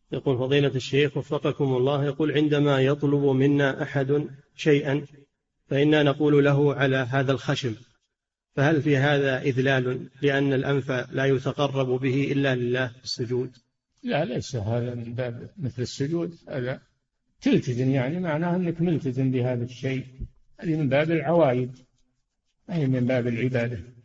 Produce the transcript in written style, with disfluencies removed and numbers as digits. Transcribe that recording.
يقول فضيلة الشيخ وفقكم الله، يقول عندما يطلب منا أحد شيئا فإنا نقول له على هذا الخشم، فهل في هذا إذلال لأن الأنف لا يتقرب به إلا لله السجود؟ لا، ليس هذا من باب مثل السجود، هذا تلتزم، يعني معناه أنك ملتزم بهذا الشيء، هذه من باب العوايد، أي من باب العبادة.